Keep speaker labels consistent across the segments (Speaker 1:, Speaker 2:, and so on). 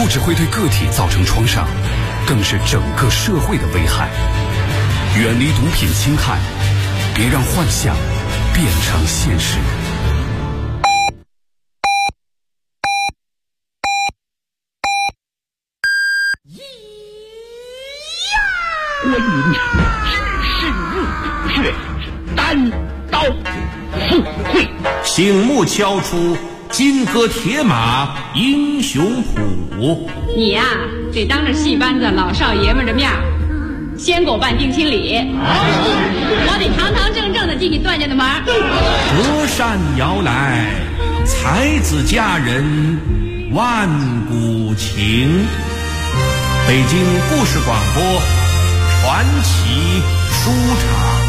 Speaker 1: 只会对个体造成创伤，更是整个社会的危害。远离毒品侵害，别让幻想变成现实。
Speaker 2: 观音只身入血，单刀赴会，
Speaker 3: 醒目敲出金戈铁马英雄谱。
Speaker 4: 你呀，得当着戏班子老少爷们的面先给我办定亲礼，我得堂堂正正的进你段家的门。
Speaker 3: 隔山遥来，才子佳人万古情。北京故事广播传奇书场。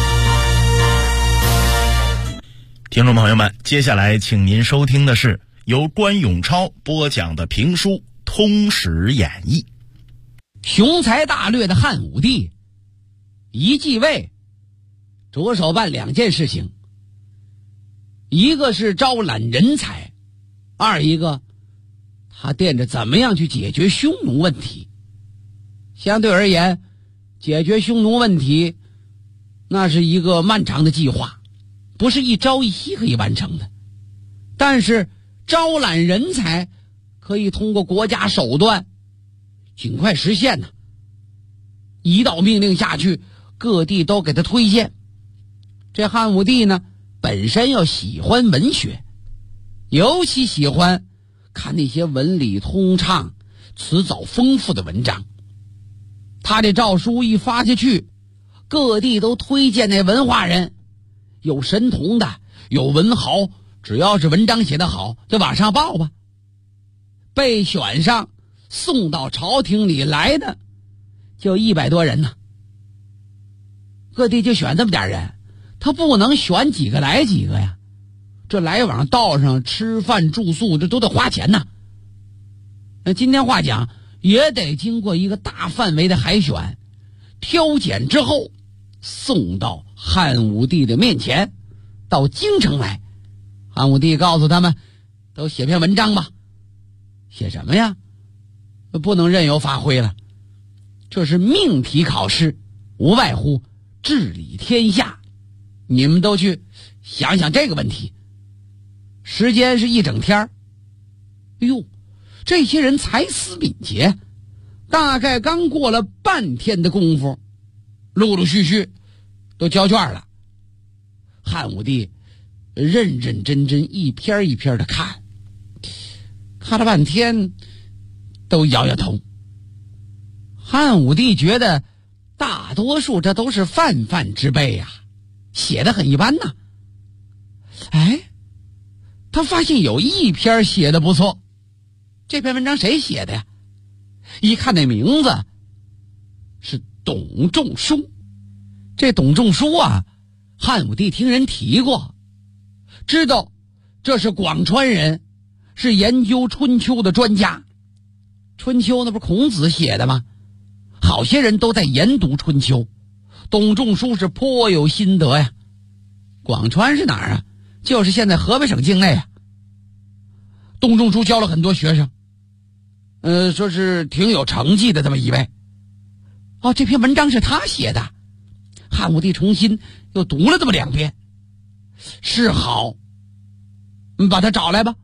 Speaker 5: 听众朋友们，接下来请您收听的是由关永超播讲的评书《通史演义》。
Speaker 6: 雄才大略的汉武帝一继位，着手办两件事情，一个是招揽人才，二一个他惦着怎么样去解决匈奴问题。相对而言，解决匈奴问题那是一个漫长的计划，不是一朝一夕可以完成的。但是招揽人才可以通过国家手段尽快实现呢。一道命令下去，各地都给他推荐。这汉武帝呢，本身又喜欢文学，尤其喜欢看那些文理通畅、词藻丰富的文章。他这诏书一发下去，各地都推荐那文化人，有神童的，有文豪，只要是文章写得好，就往上报吧。被选上送到朝廷里来的就100多人呢。各地就选这么点人，他不能选几个来几个呀，这来往道上吃饭住宿这都得花钱呐。那今天话讲，也得经过一个大范围的海选挑拣之后，送到汉武帝的面前，到京城来。汉武帝告诉他们，都写篇文章吧。写什么呀？不能任由发挥了，这是命题考试，无外乎治理天下，你们都去想想这个问题。时间是一整天。哎呦，这些人才思敏捷，大概刚过了半天的功夫，陆陆续续都交卷了。汉武帝认认真真一篇一篇的看，看了半天都摇摇头。汉武帝觉得大多数这都是泛泛之辈呀，写得很一般呐。哎，他发现有一篇写得不错。这篇文章谁写的呀？一看那名字是董仲舒。这董仲舒啊，汉武帝听人提过，知道这是广川人，是研究春秋的专家。春秋那不是孔子写的吗？好些人都在研读春秋，董仲舒是颇有心得呀。广川是哪儿啊？就是现在河北省境内啊。董仲舒教了很多学生，说是挺有成绩的这么一位。哦，这篇文章是他写的。汉武帝重新又读了这么2遍，是好，把他找来吧。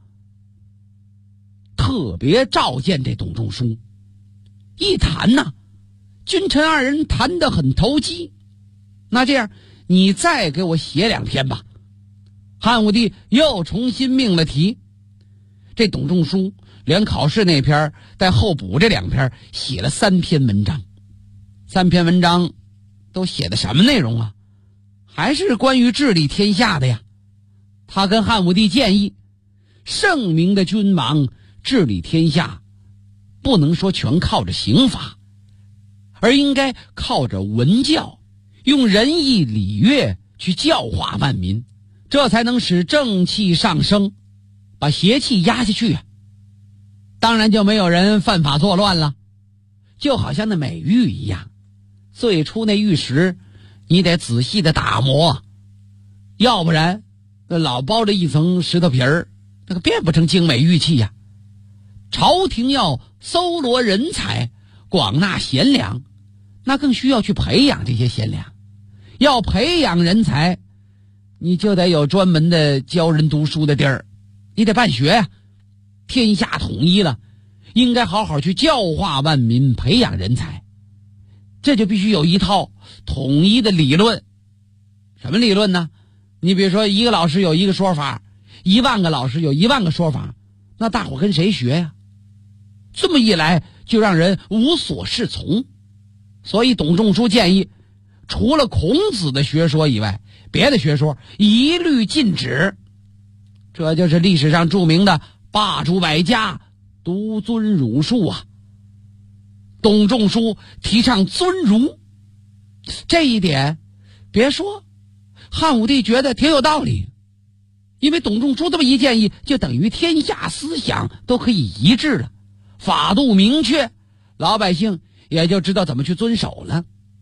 Speaker 6: 特别召见这董仲舒，一谈呢，君臣2人谈得很投机。那这样，你再给我写2篇吧。汉武帝又重新命了题。这董仲舒连考试那篇带后补这2篇，写了3篇文章。3篇文章都写的什么内容啊？还是关于治理天下的呀。他跟汉武帝建议，圣明的君王治理天下，不能说全靠着刑罚，而应该靠着文教，用仁义礼乐去教化万民，这才能使正气上升，把邪气压下去啊。当然就没有人犯法作乱了，就好像那美玉一样，最初那玉石你得仔细的打磨，要不然那老包着一层石头皮儿，那个变不成精美玉器呀。 朝廷要搜罗人才，广纳贤良，那更需要去培养这些贤良。要培养人才，你就得有专门的教人读书的地儿，你得办学呀。天下统一了，应该好好去教化万民，培养人才。这就必须有一套统一的理论。什么理论呢？你比如说，一个老师有一个说法，10000个老师有10000个说法，那大伙跟谁学呀？这么一来就让人无所适从。所以董仲舒建议，除了孔子的学说以外，别的学说一律禁止。这就是历史上著名的罢黜百家，独尊儒术啊。董仲舒提倡尊儒，这一点别说，汉武帝觉得挺有道理。因为董仲舒这么一建议，就等于天下思想都可以一致了，法度明确，老百姓也就知道怎么去遵守了。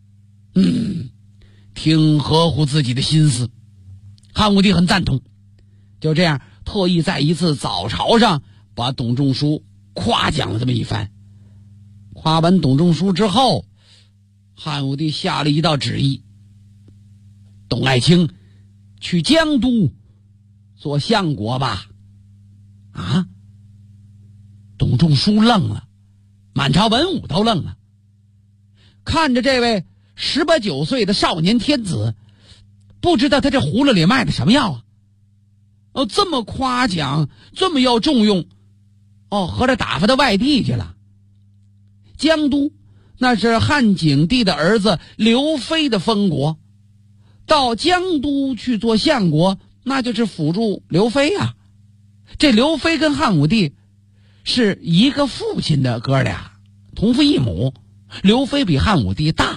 Speaker 6: 挺合乎自己的心思，汉武帝很赞同。就这样，特意在一次早朝上把董仲舒夸奖了这么一番。夸完董仲舒之后，汉武帝下了一道旨意，董爱卿去江都做相国吧。啊！董仲舒愣了，满朝文武都愣了，看着这位18、19岁的少年天子，不知道他这葫芦里卖的什么药啊？这么夸奖，这么要重用，合着打发到外地去了。江都那是汉景帝的儿子刘飞的封国，到江都去做相国，那就是辅助刘飞啊。这刘飞跟汉武帝是一个父亲的哥俩，同父异母。刘飞比汉武帝大，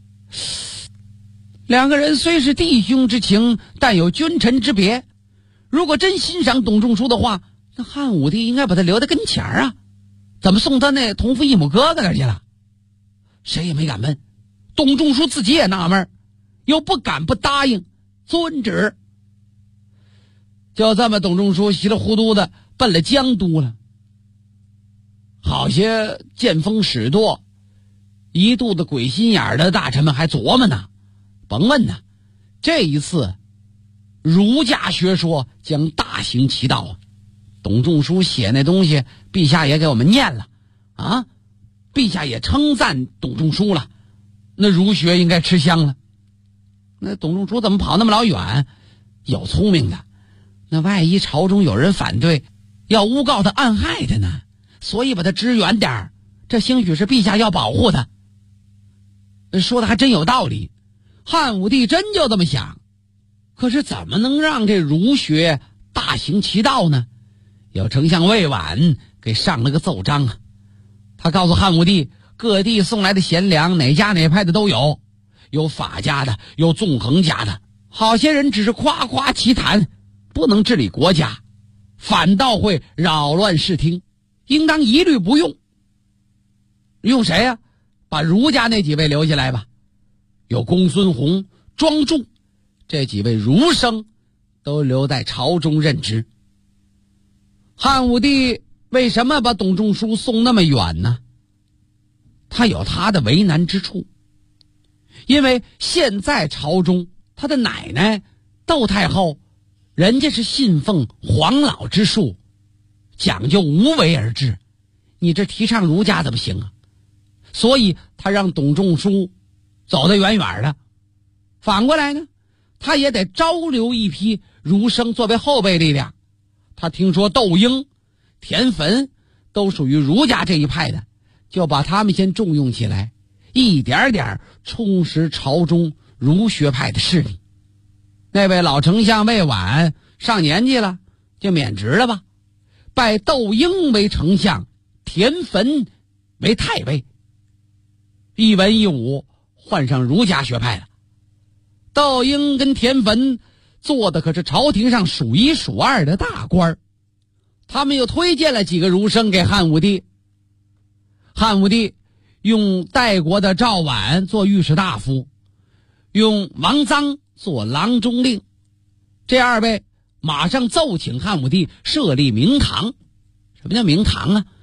Speaker 6: 两个人虽是弟兄之情，但有君臣之别。如果真欣赏董仲舒的话，那汉武帝应该把他留在跟前啊，怎么送他那同父异母哥哥那儿去了？谁也没敢问，董仲舒自己也纳闷，又不敢不答应，遵旨。就这么，董仲舒稀里糊涂的奔了江都了。好些见风使舵、一肚子鬼心眼的大臣们还琢磨呢，甭问呢，这一次儒家学说将大行其道啊！董仲舒写那东西，陛下也给我们念了啊，陛下也称赞董仲舒了，那儒学应该吃香了。那董仲舒怎么跑那么老远？有聪明的，那万一朝中有人反对，要诬告他暗害他呢，所以把他支远点儿，这兴许是陛下要保护他。说的还真有道理，汉武帝真就这么想。可是怎么能让这儒学大行其道呢？有丞相魏婉给上了个奏章啊，他告诉汉武帝，各地送来的贤良，哪家哪派的都有，有法家的，有纵横家的，好些人只是夸夸其谈，不能治理国家，反倒会扰乱视听，应当一律不用。用谁呀？把儒家那几位留下来吧，有公孙弘、庄仲这几位儒生都留在朝中任职。汉武帝为什么把董仲舒送那么远呢？他有他的为难之处，因为现在朝中他的奶奶窦太后，人家是信奉黄老之术，讲究无为而治，你这提倡儒家怎么行啊？所以他让董仲舒走得远远的。反过来呢，他也得招留一批儒生作为后备力量。他听说窦婴、田汾都属于儒家这一派的，就把他们先重用起来，一点点充实朝中儒学派的势力。那位老丞相魏婉上年纪了，就免职了吧，拜窦婴为丞相，田汾为太尉。一文一武换上儒家学派了。窦婴跟田汾做的可是朝廷上数一数二的大官，他们又推荐了几个儒生给汉武帝。汉武帝用代国的赵绾做御史大夫，用王臧做郎中令。这二位马上奏请汉武帝设立明堂。什么叫明堂啊？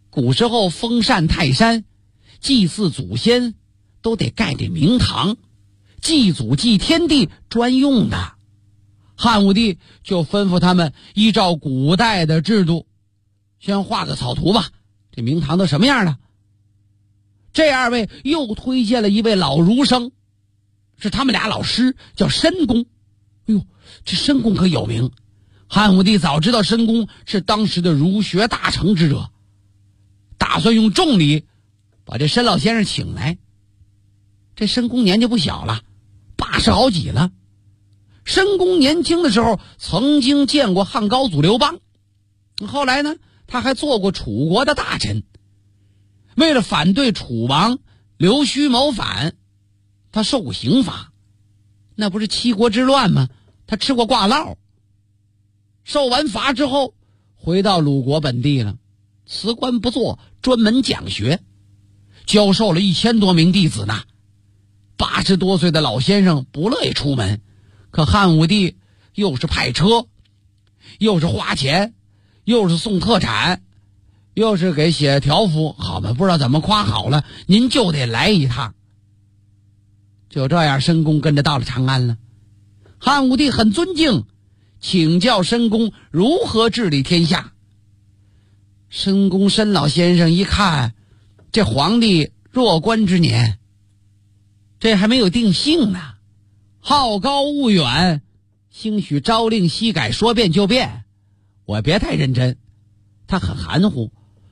Speaker 6: 古时候封禅泰山，祭祀祖先都得盖这明堂，祭祖祭天地专用的。汉武帝就吩咐他们依照古代的制度，先画个草图吧，这明堂都什么样的。这二位又推荐了一位老儒生，是他们俩老师，叫申公。哎呦，这申公可有名，汉武帝早知道申公是当时的儒学大成之者，打算用重礼把这申老先生请来。这申公年纪不小了，80好几了。申公年轻的时候曾经见过汉高祖刘邦，后来呢他还做过楚国的大臣。为了反对楚王刘须谋反，他受过刑罚，那不是七国之乱吗？他吃过挂烙。受完罚之后回到鲁国本地了，辞官不做，专门讲学，教授了1000多名弟子呢。80多岁的老先生不乐意出门，可汉武帝又是派车，又是花钱，又是送特产，又是给写条幅，好吧，不知道怎么夸好了，您就得来一趟。就这样，申公跟着到了长安了。汉武帝很尊敬，请教申公如何治理天下。申公申老先生一看，这皇帝弱冠之年，这还没有定性呢，好高骛远，兴许朝令夕改，说变就变，我别太认真。他很含糊，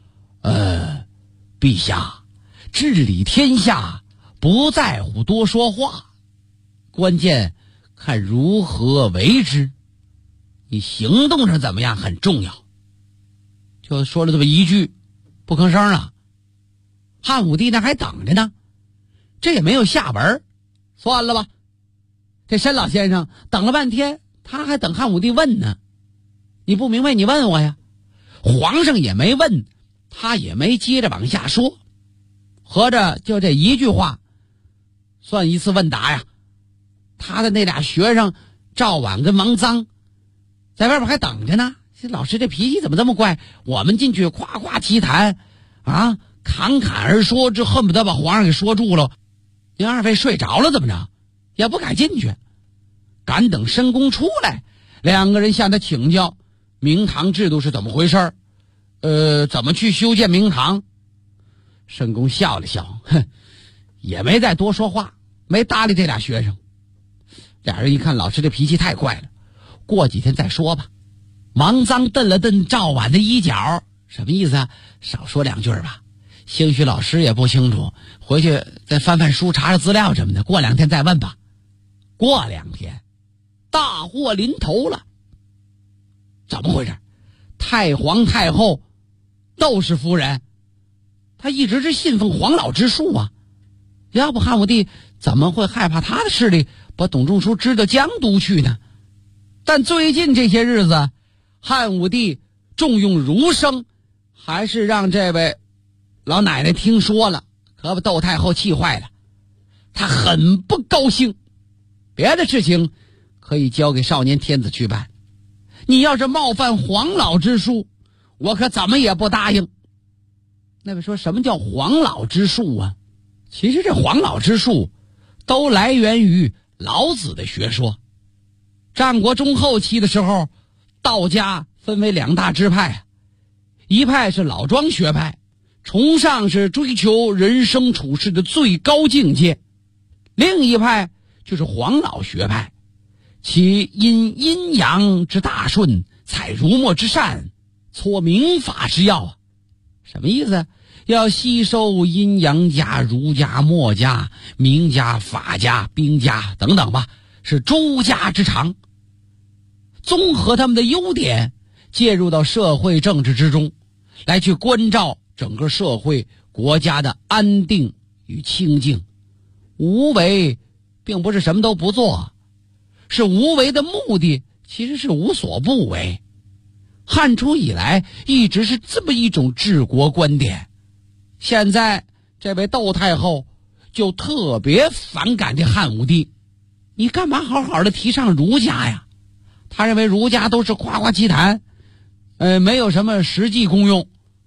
Speaker 6: 陛下，治理天下不在乎多说话，关键看如何为之，你行动上怎么样很重要。就说了这么一句，不吭声了。汉武帝那还等着呢，这也没有下文，算了吧。这申老先生等了半天，他还等汉武帝问呢。你不明白你问我呀。皇上也没问，他也没接着往下说，合着就这一句话算一次问答呀。他的那俩学生赵婉跟王臧在外边还等着呢。这老师这脾气怎么这么怪，我们进去夸夸其谈啊，侃侃而说，这恨不得把皇上给说住了。您二位睡着了怎么着，也不敢进去。赶等申公出来，两个人向他请教明堂制度是怎么回事，怎么去修建明堂。申公笑了笑，也没再多说话，没搭理这俩学生。俩人一看老师这脾气太怪了，过几天再说吧。王臧瞪了瞪赵婉的衣角，什么意思啊？少说两句吧，兴许老师也不清楚，回去再翻翻书，查查资料什么的，过2天再问吧。过2天大祸临头了。怎么回事？太皇太后窦氏夫人，她一直是信奉黄老之术啊，要不汉武帝怎么会害怕她的势力把董仲舒支到江都去呢？但最近这些日子，汉武帝重用儒生，还是让这位老奶奶听说了，可把窦太后气坏了。她很不高兴，别的事情可以交给少年天子去办，你要是冒犯黄老之术，我可怎么也不答应。那位说什么叫黄老之术啊？其实这黄老之术都来源于老子的学说。战国中后期的时候，道家分为2大支派，一派是老庄学派，崇尚是追求人生处事的最高境界；另一派就是黄老学派，其因阴阳之大顺，采儒墨之善，撮民法之要。什么意思？要吸收阴阳家、儒家、墨家、名家、法家、兵家等等吧，是诸家之长，综合他们的优点，介入到社会政治之中，来去关照整个社会国家的安定与清静。无为并不是什么都不做，是无为的目的其实是无所不为。汉初以来一直是这么一种治国观点。现在这位窦太后就特别反感这汉武帝，你干嘛好好的提倡儒家呀？他认为儒家都是夸夸其谈，没有什么实际功用，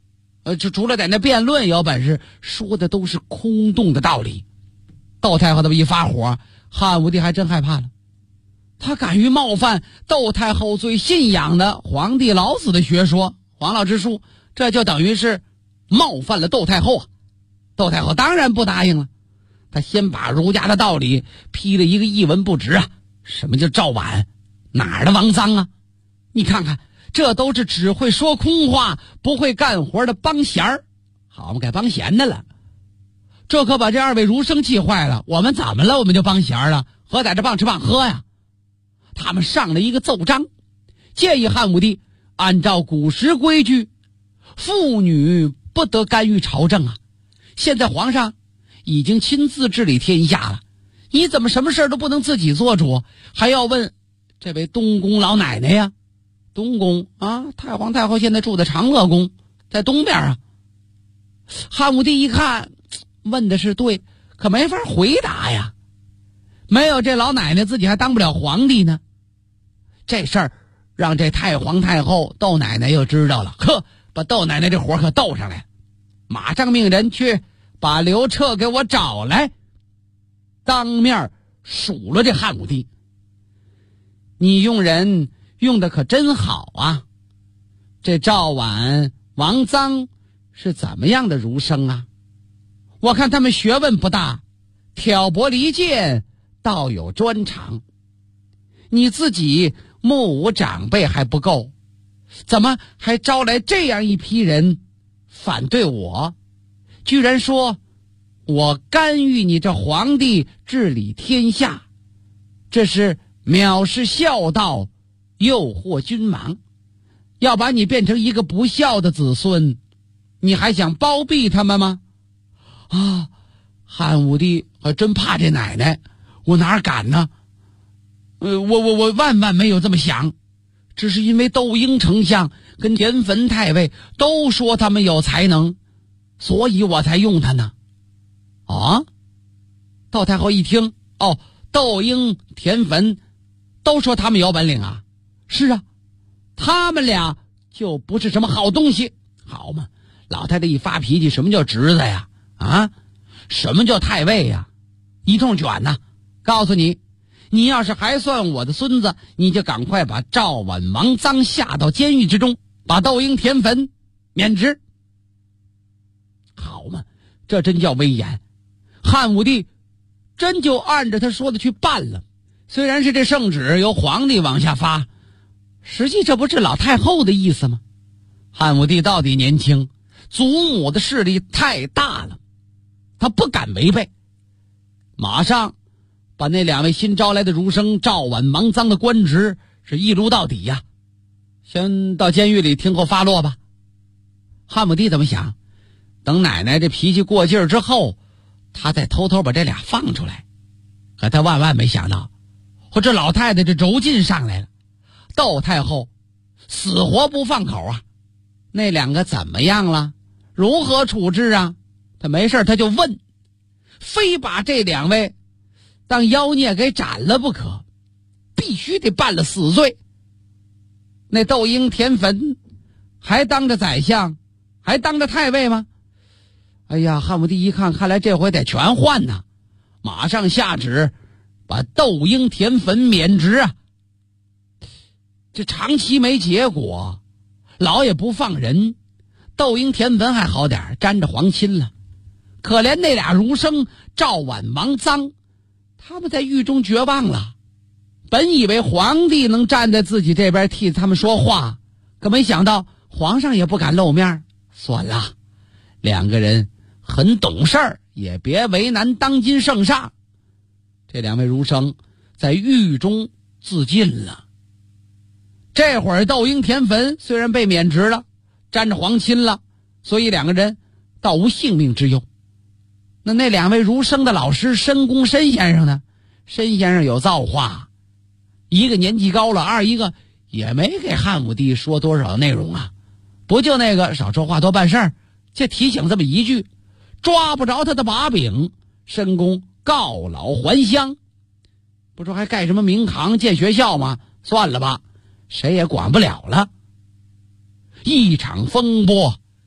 Speaker 6: 就除了在那辩论有本事，说的都是空洞的道理。窦太后这么一发火，汉武帝还真害怕了。他敢于冒犯窦太后最信仰的皇帝老子的学说，黄老之术，这就等于是冒犯了窦太后啊。窦太后当然不答应了，他先把儒家的道理批了一个一文不值啊。什么叫赵绾？哪儿的王臧啊？你看看，这都是只会说空话不会干活的帮闲儿，好嘛，该帮闲的了。这可把这二位儒生气坏了。我们怎么了？我们就帮闲了？何在这棒吃棒喝呀？他们上了一个奏章，建议汉武帝按照古时规矩，妇女不得干预朝政啊。现在皇上已经亲自治理天下了，你怎么什么事都不能自己做主，还要问这位东宫老奶奶呀？东宫啊，太皇太后现在住在长乐宫，在东边啊。汉武帝一看，问的是对，可没法回答呀。没有这老奶奶，自己还当不了皇帝呢。这事儿让这太皇太后窦奶奶又知道了，呵，把窦奶奶这火可斗上来，马上命人去把刘彻给我找来，当面数了这汉武帝。你用人用的可真好啊，这赵绾、王臧是怎么样的儒生啊？我看他们学问不大，挑拨离间倒有专长。你自己目无长辈还不够，怎么还招来这样一批人反对我？居然说我干预你这皇帝治理天下，这是藐视孝道，诱惑君王，要把你变成一个不孝的子孙，你还想包庇他们吗？啊，汉武帝还真怕这奶奶，我哪敢呢？我万万没有这么想，只是因为窦婴丞相跟田汾太尉都说他们有才能，所以我才用他呢。啊？窦太后一听，哦，窦婴、田汾都说他们有本领啊。是啊，他们俩就不是什么好东西。好嘛，老太太一发脾气，什么叫侄子呀？啊，什么叫太尉呀？一通卷呐！告诉你，你要是还算我的孙子，你就赶快把赵绾、王臧下到监狱之中，把窦婴、田汾免职。好嘛，这真叫威严。汉武帝真就按着他说的去办了。虽然是这圣旨由皇帝往下发，实际这不是老太后的意思吗？汉武帝到底年轻，祖母的势力太大了，他不敢违背，马上把那两位新招来的儒生赵绾、王臧的官职是一撸到底呀。先到监狱里听候发落吧。汉武帝怎么想？等奶奶这脾气过劲儿之后，他再偷偷把这俩放出来。可他万万没想到，这老太太这轴劲上来了，窦太后死活不放口啊。那两个怎么样了？如何处置啊？他没事他就问，非把这两位当妖孽给斩了不可，必须得办了死罪。那窦婴、田汾还当着宰相，还当着太尉吗？哎呀，汉武帝一看，看来这回得全换呐，马上下旨把窦婴、田汾免职啊。这长期没结果，老也不放人。窦婴、田汾还好点，沾着皇亲了。可怜那俩儒生赵绾、王臧，他们在狱中绝望了。本以为皇帝能站在自己这边替他们说话，可没想到皇上也不敢露面。算了，两个人很懂事儿，也别为难当今圣上。这两位儒生在狱中自尽了。这会儿窦婴、田汾虽然被免职了，沾着皇亲了，所以两个人倒无性命之忧。那两位儒生的老师申公申先生呢？申先生有造化，一个年纪高了，二一个也没给汉武帝说多少内容啊，不就那个少说话多办事儿，就提醒这么一句，抓不着他的把柄，申公告老还乡。不说还盖什么明堂建学校吗？算了吧，谁也管不了了。一场风波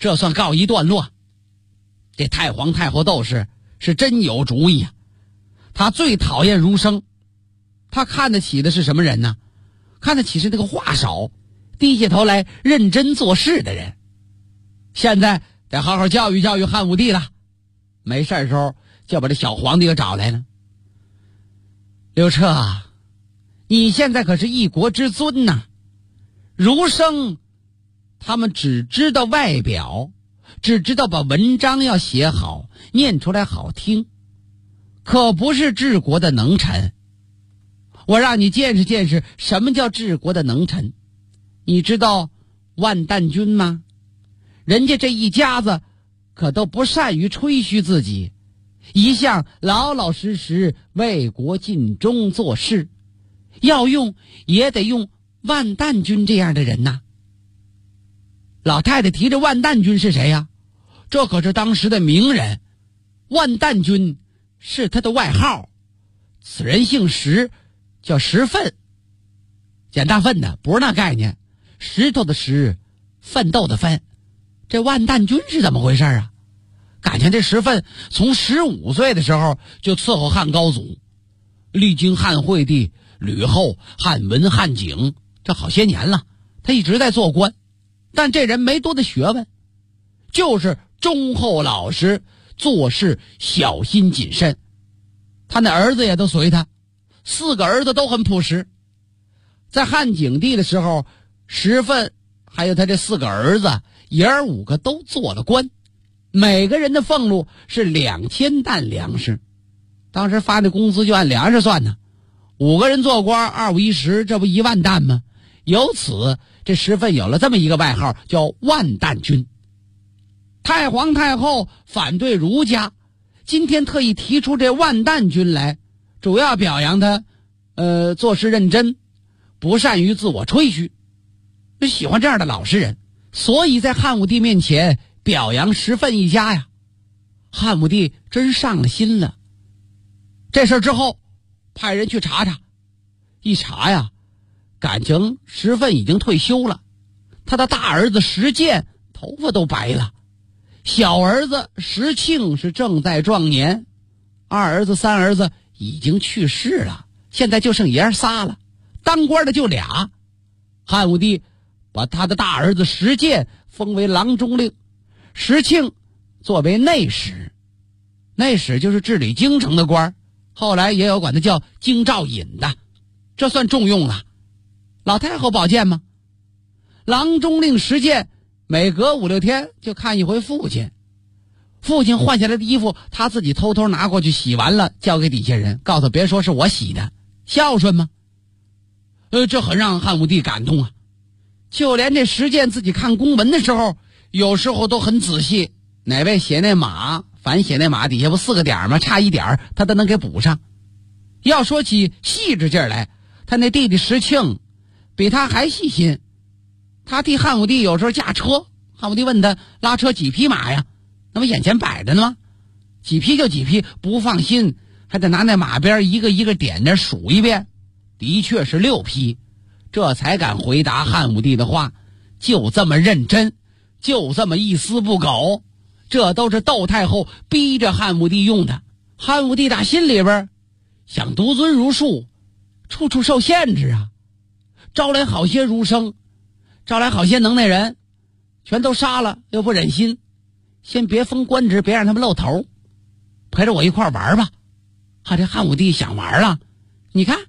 Speaker 6: 这算告一段落。这太皇太后窦氏是真有主意啊！他最讨厌儒生，他看得起的是什么人呢？看得起是那个话少、低下头来认真做事的人。现在得好好教育教育汉武帝了，没事的时候就把这小皇帝给找来了。刘彻啊，你现在可是一国之尊呐！儒生他们只知道外表，只知道把文章要写好，念出来好听，可不是治国的能臣。我让你见识见识什么叫治国的能臣。你知道万旦君吗？人家这一家子可都不善于吹嘘自己，一向老老实实为国尽忠做事，要用也得用万旦君这样的人呐。老太太提着万旦君是谁呀？这可是当时的名人，万旦君是他的外号。此人姓石，叫石奋，捡大粪的，不是那概念，石头的石，奋斗的奋。这万旦君是怎么回事啊？感情这石奋从15岁的时候就伺候汉高祖，历经汉惠帝、吕后、汉文、汉景，这好些年了，他一直在做官。但这人没多大学问，就是忠厚老实，做事小心谨慎。他那儿子也都随他，4个儿子都很朴实。在汉景帝的时候，石奋还有他这4个儿子爷儿5个都做了官，每个人的俸禄是2000担粮食。当时发的工资就按粮食算呢，5个人做官2、5、10，这不1万担吗？由此这石奋有了这么一个外号，叫万旦君。太皇太后反对儒家，今天特意提出这万旦君来，主要表扬他做事认真，不善于自我吹嘘，就喜欢这样的老实人，所以在汉武帝面前表扬石奋一家呀。汉武帝真上了心了。这事之后派人去查查，一查呀，感情石奋已经退休了，他的大儿子石建头发都白了，小儿子石庆是正在壮年，2儿子3儿子已经去世了，现在就剩爷儿仨了，当官的就俩。汉武帝把他的大儿子石建封为郎中令，石庆作为内史，内史就是治理京城的官，后来也有管他叫京兆尹的，这算重用了。老太后保荐吗？郎中令石建每隔5、6天就看一回父亲，父亲换下来的衣服他自己偷偷拿过去洗完了，交给底下人，告诉别说是我洗的，孝顺吗？这很让汉武帝感动啊。就连这石建自己看公文的时候，有时候都很仔细，哪位写那马，反写那马底下不4个点吗？差1点他都能给补上。要说起细致劲儿来，他那弟弟石庆比他还细心。他替汉武帝有时候驾车，汉武帝问他拉车几匹马呀？那不眼前摆着呢吗？几匹就几匹，不放心还得拿那马鞭一个一个点着数一遍，的确是6匹，这才敢回答汉武帝的话，就这么认真，就这么一丝不苟。这都是窦太后逼着汉武帝用的。汉武帝打心里边想独尊儒术，处处受限制啊，招来好些儒生，招来好些能耐人，全都杀了又不忍心，先别封官职，别让他们露头，陪着我一块玩吧。这汉武帝想玩了，你看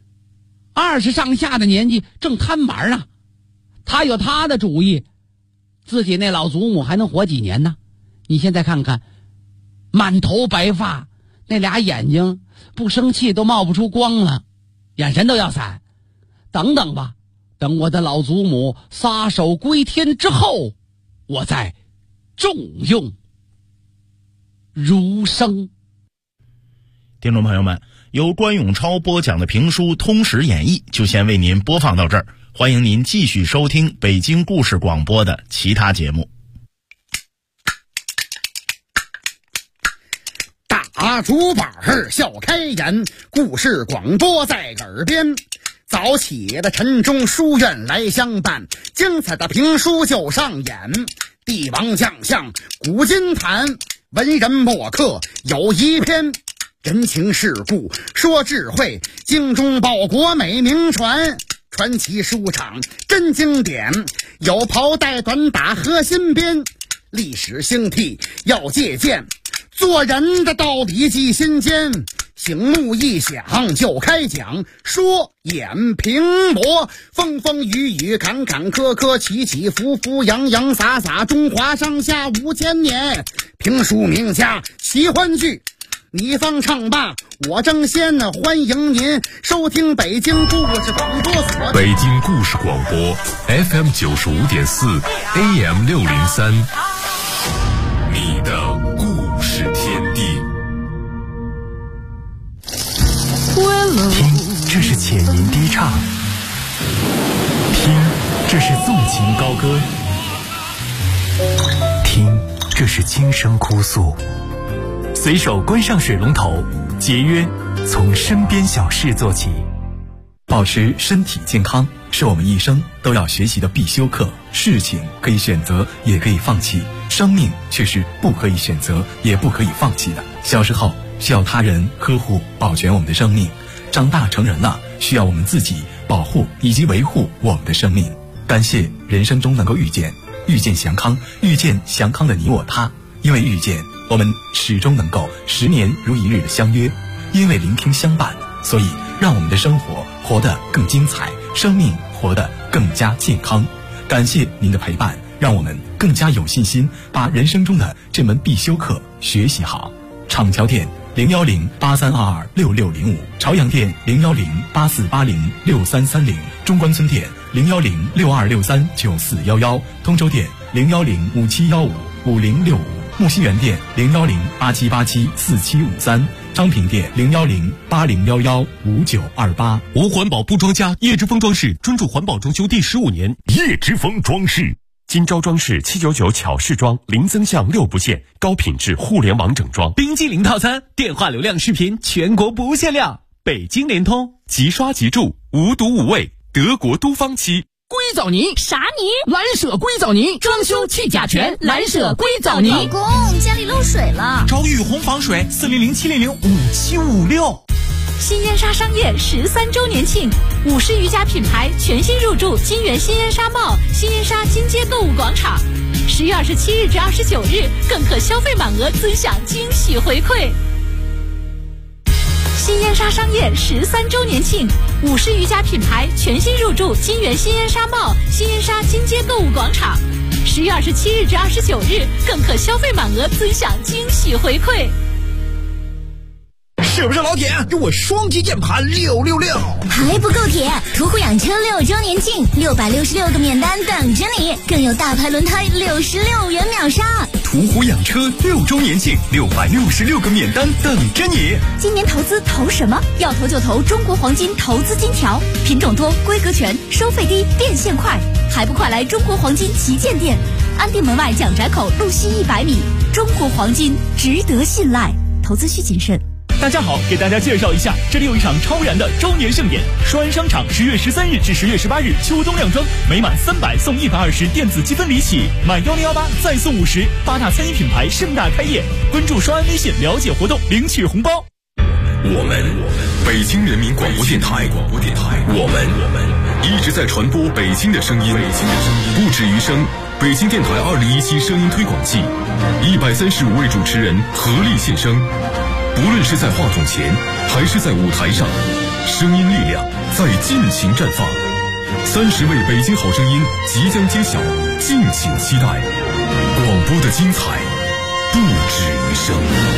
Speaker 6: 20上下的年纪正贪玩呢，他有他的主意，自己那老祖母还能活几年呢？你现在看看，满头白发，那俩眼睛不生气都冒不出光了，眼神都要散。等等吧，等我的老祖母撒手归天之后，我再重用儒生。
Speaker 5: 听众朋友们，由关永超播讲的评书《通史演义》就先为您播放到这儿，欢迎您继续收听北京故事广播的其他节目。
Speaker 7: 大竹板笑开颜，故事广播在耳边。早起的晨钟书院来相伴，精彩的评书就上演。 帝王将相古今谈，文人墨客有一篇，人情世故说智慧，精忠报国美名传。传奇书场真经典，有袍带短打和新编，历史兴替要借鉴，做人的道理记心间。醒目一响就开讲，说演评驳，风风雨雨坎坎坷坷，起起伏伏洋洋洒洒，中华上下5000年。评书名家奇欢剧，你方唱罢我争先，欢迎您收听北京故事广播所。
Speaker 8: 北京故事广播 FM 95.4 AM 603，你的故事天地。
Speaker 9: 听，这是浅吟低唱；听，这是纵情高歌；听，这是轻声哭诉。随手关上水龙头，节约从身边小事做起。保持身体健康是我们一生都要学习的必修课。事情可以选择，也可以放弃，生命却是不可以选择，也不可以放弃的。小时候需要他人呵护保全我们的生命，长大成人了需要我们自己保护以及维护我们的生命。感谢人生中能够遇见祥康，遇见祥康的你我他。因为遇见，我们始终能够10年如一日的相约；因为聆听相伴，所以让我们的生活活得更精彩，生命活得更加健康。感谢您的陪伴，让我们更加有信心把人生中的这门必修课学习好。厂桥店01083226605，朝阳店01084806330，中关村店01062639411，通州店01057155065，木樨园店01087874753，昌平店01080115928。
Speaker 8: 无环保不装家，叶之峰装饰专注环保装修第15年。叶之峰装饰，今朝装饰799巧饰装，零增项6不限，高品质互联网整装。
Speaker 9: 冰激凌套餐，电话流量视频全国不限量。北京联通，
Speaker 8: 即刷即住，无毒无味，德国都芳漆。
Speaker 6: 硅藻泥
Speaker 4: 啥泥？
Speaker 6: 蓝舍硅藻泥，装修去甲醛，蓝舍硅藻泥。
Speaker 4: 老公，家里漏水了。
Speaker 9: 找雨虹防水，400-700-5756。
Speaker 4: 新烟沙商业13周年庆，50余家品牌全新入驻金源新烟沙贸、新烟沙金街购物广场。10月27日至29日，更可消费满额尊享惊喜回馈。新烟沙商业13周年庆，50余家品牌全新入驻金源新烟沙贸、新烟沙金街购物广场。10月27日至29日，更可消费满额尊享惊喜回馈。
Speaker 9: 是不是老铁？给我双击键盘666！
Speaker 10: 还不够铁！途虎养车6周年庆，666个免单等着你，更有大牌轮胎66元秒杀。
Speaker 9: 途虎养车6周年庆，666个免单等着你。
Speaker 10: 今年投资投什么？要投就投中国黄金投资金条，品种多，规格全，收费低，变现快，还不快来中国黄金旗舰店？安定门外蒋宅口路西100米，中国黄金值得信赖，投资需谨慎。
Speaker 9: 大家好，给大家介绍一下，这里有一场超燃的周年盛典，双安商场10月13日至10月18日秋冬靓装，每满300送120电子积分礼起，满1018再送50，8大餐饮品牌盛大开业。关注双安微信了解活动，领取红包。
Speaker 8: 我们北京人民广播电台，我们一直在传播北京的声音，不止于声。北京电台2017声音推广季，135位主持人合力献声。不论是在话筒前还是在舞台上，声音力量在尽情绽放。30位北京好声音即将揭晓，敬请期待。广播的精彩不止于声。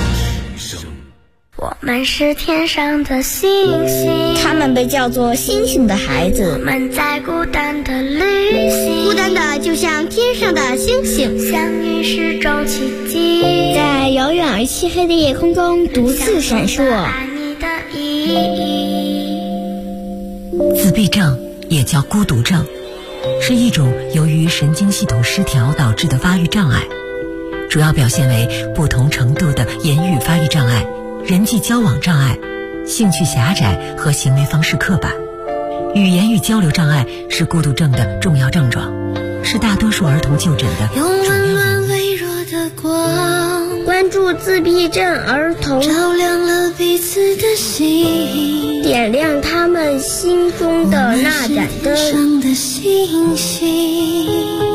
Speaker 11: 我们是天上的星星，
Speaker 10: 他们被叫做星星的孩子。
Speaker 11: 我们在孤单的旅行，
Speaker 10: 孤单的就像天上的星星，
Speaker 11: 相遇是种奇迹，
Speaker 10: 在遥远而漆黑的夜空中独自闪烁。
Speaker 11: 爱你的意义。
Speaker 12: 自闭症也叫孤独症，是一种由于神经系统失调导致的发育障碍，主要表现为不同程度的言语发育障碍、人际交往障碍、兴趣狭窄和行为方式刻板。语言与交流障碍是孤独症的重要症状，是大多数儿童就诊的主要
Speaker 11: 关注自闭症儿童，
Speaker 13: 照亮了彼此的心，
Speaker 11: 点亮他们心中的那盏灯。
Speaker 13: 上的星星。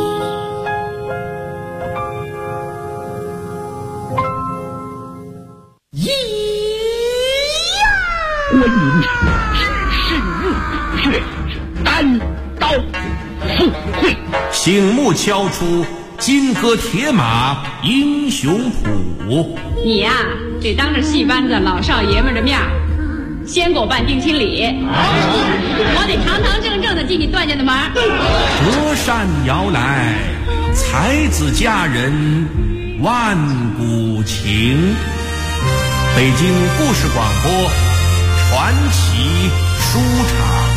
Speaker 2: 观音深入虎穴，单刀赴会，
Speaker 3: 醒目敲出金戈铁马英雄谱。
Speaker 14: 你呀，得当着戏班子老少爷们的面先给我办定亲礼，我得堂堂正正的进你段家的门。
Speaker 3: 隔山遥来，才子佳人万古情。北京故事广播传奇书场。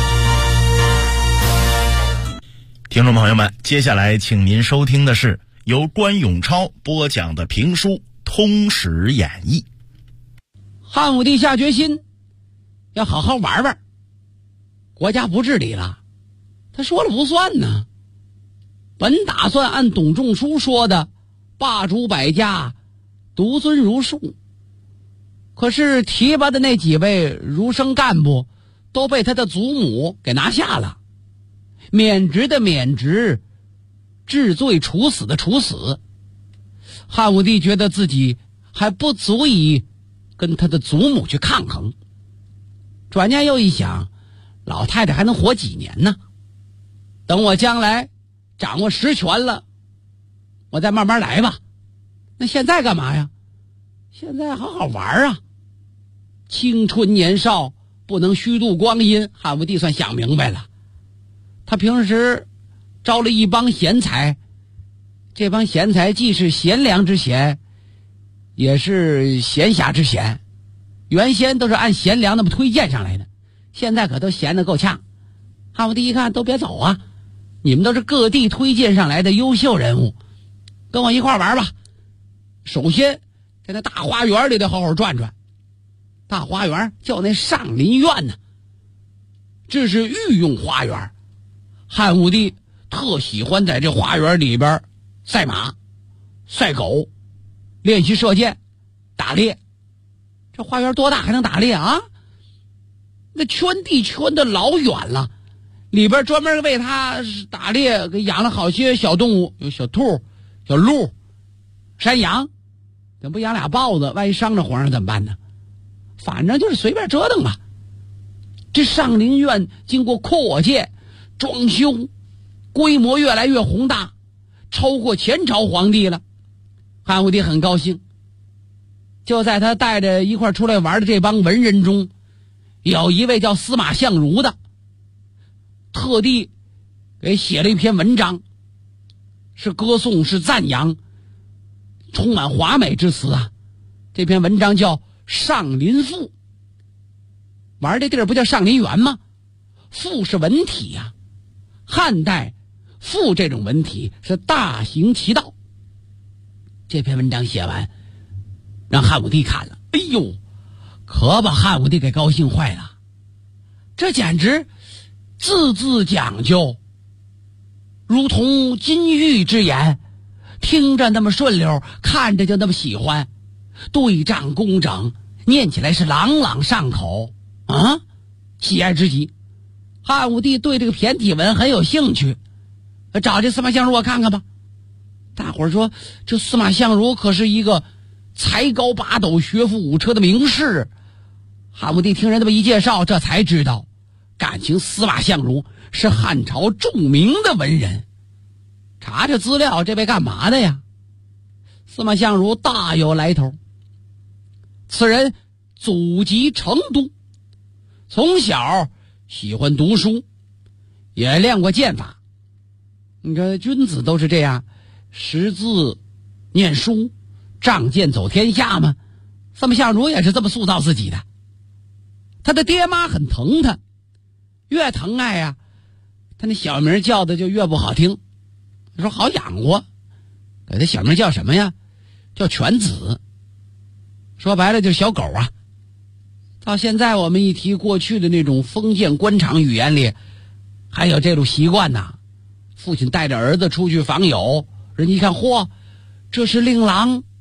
Speaker 5: 听众朋友们，接下来请您收听的是由关永超播讲的评书《通史演义》。
Speaker 6: 汉武帝下决心要好好玩玩，国家不治理了，他说了不算呢。本打算按董仲舒说的罢黜百家，独尊儒术，可是提拔的那几位儒生干部都被他的祖母给拿下了，免职的免职，治罪处死的处死。汉武帝觉得自己还不足以跟他的祖母去抗衡，转念又一想，老太太还能活几年呢？等我将来掌握实权了，我再慢慢来吧。那现在干嘛呀？现在好好玩啊！青春年少不能虚度光阴，汉武帝算想明白了。他平时招了一帮贤才，这帮贤才既是贤良之贤，也是闲暇之闲。原先都是按贤良那么推荐上来的，现在可都闲得够呛。汉武帝一看，都别走啊，你们都是各地推荐上来的优秀人物，跟我一块玩吧。首先在那大花园里得好好转转。大花园叫那上林苑呢，这是御用花园。汉武帝特喜欢在这花园里边赛马、赛狗、练习射箭、打猎。这花园多大还能打猎啊？那圈地圈的老远了，里边专门为他打猎给养了好些小动物，有小兔、小鹿、山羊，怎么不养俩豹子？万一伤着皇上怎么办呢？反正就是随便折腾吧。这上林苑经过扩建装修，规模越来越宏大，超过前朝皇帝了。汉武帝很高兴。就在他带着一块出来玩的这帮文人中，有一位叫司马相如的，特地给写了一篇文章，是歌颂，是赞扬，充满华美之词啊。这篇文章叫《上林赋》。玩这地儿不叫上林园吗？赋是文体呀，汉代赋这种文体是大行其道。这篇文章写完，让汉武帝看了，哎呦，可把汉武帝给高兴坏了。这简直字字讲究，如同金玉之言，听着那么顺溜，看着就那么喜欢，对仗工整，念起来是朗朗上口啊，喜爱之极。汉武帝对这个骈体文很有兴趣，找这司马相如我看看吧。大伙儿说，这司马相如可是一个才高八斗、学富五车的名士。汉武帝听人这么一介绍，这才知道，感情司马相如是汉朝著名的文人。查查资料，这位干嘛的呀？司马相如大有来头。此人祖籍成都，从小喜欢读书，也练过剑法。你看君子都是这样，识字念书，仗剑走天下嘛。司马相如也是这么塑造自己的。他的爹妈很疼他，越疼爱呀，他那小名叫的就越不好听。他说好养活，给他小名叫什么呀？叫犬子，说白了就是小狗啊。到现在我们一提过去的那种封建官场语言里，还有这种习惯呐。父亲带着儿子出去访友，人家一看，嚯，这是令郎，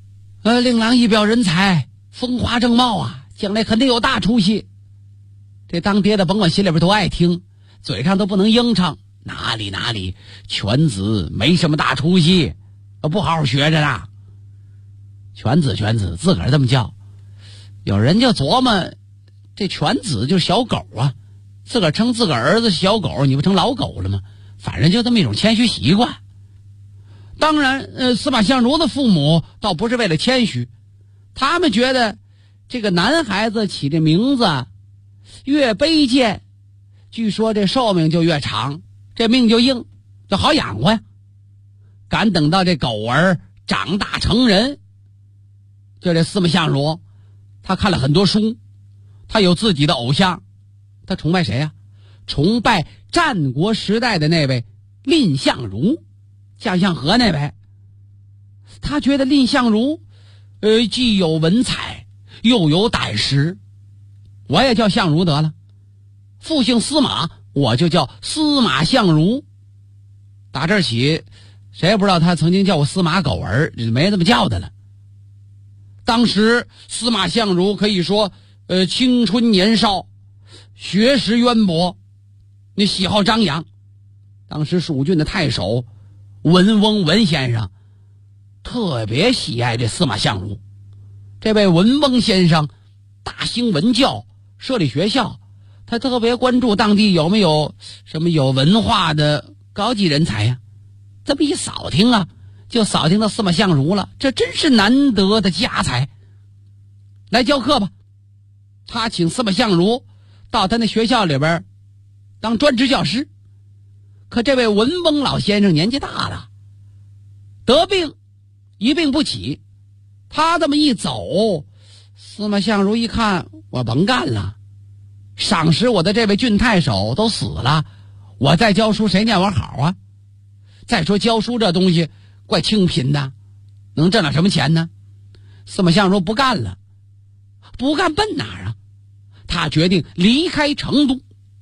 Speaker 6: 令郎一表人才，风华正茂啊，将来肯定有大出息。这当爹的甭管心里边多爱听，嘴上都不能应承，哪里，犬子没什么大出息，不好好学着呢。犬子自个儿这么叫，有人就琢磨，这犬子就是小狗啊，自个儿称自个儿儿子小狗，你不成老狗了吗？反正就这么一种谦虚习惯。当然司马相如的父母倒不是为了谦虚，他们觉得这个男孩子起这名字越卑贱，据说这寿命就越长，这命就硬，就好养活呀。赶等到这狗儿长大成人，就这司马相如，他看了很多书，他有自己的偶像，他崇拜谁呀？崇拜战国时代的那位蔺相如，将相和那位。他觉得蔺相如既有文采又有胆识，我也叫相如得了，父姓司马，我就叫司马相如。打这儿起谁也不知道他曾经叫我司马狗儿，没这么叫的了。当时司马相如可以说青春年少，学识渊博，那喜好张扬。当时蜀郡的太守文翁文先生特别喜爱这司马相如。这位文翁先生大兴文教，设立学校，他特别关注当地有没有什么有文化的高级人才呀。这么一扫听啊，就扫听到司马相如了，这真是难得的佳才。来教课吧，他请司马相如到他那学校里边当专职教师。可这位文翁老先生年纪大了，得病一病不起。他这么一走，司马相如一看，我甭干了，赏识我的这位郡太守都死了，我再教书谁念我好啊？再说教书这东西怪清贫的，能挣了什么钱呢？司马相如不干了，不干奔哪儿啊？他决定离开成都，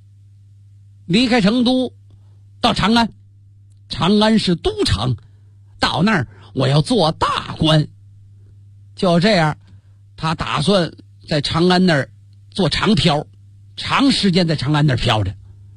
Speaker 6: 到长安。长安是都城，到那儿我要做大官。就这样，他打算在长安那儿做长漂，长时间在长安那儿漂着。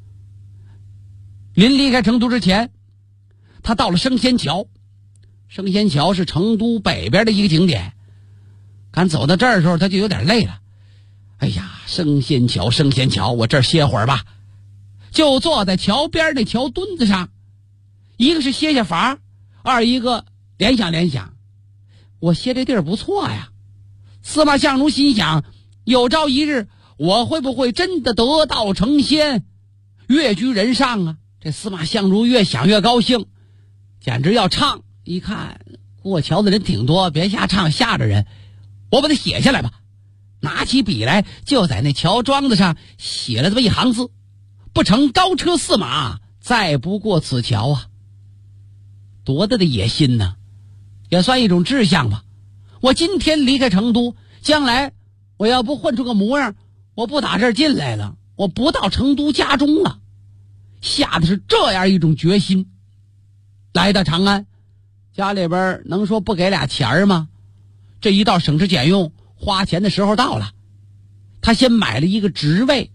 Speaker 6: 临离开成都之前，他到了升仙桥。升仙桥是成都北边的一个景点。赶走到这儿的时候，他就有点累了。哎呀，升仙桥，我这儿歇会儿吧。就坐在桥边那桥墩子上，一个是歇下法，二一个联想，我歇这地儿不错呀。司马相如心想，有朝一日我会不会真的得道成仙，跃居人上啊？这司马相如越想越高兴，简直要唱。一看过桥的人挺多，别瞎唱吓着人，我把它写下来吧。拿起笔来，就在那桥桩子上写了这么一行字：不乘高车驷马，再不过此桥啊。多大的野心呢，也算一种志向吧。我今天离开成都，将来我要不混出个模样，我不打这儿进来了，我不到成都家中了。下的是这样一种决心。来到长安，家里边能说不给俩钱吗？这一到省吃俭用花钱的时候到了，他先买了一个职位。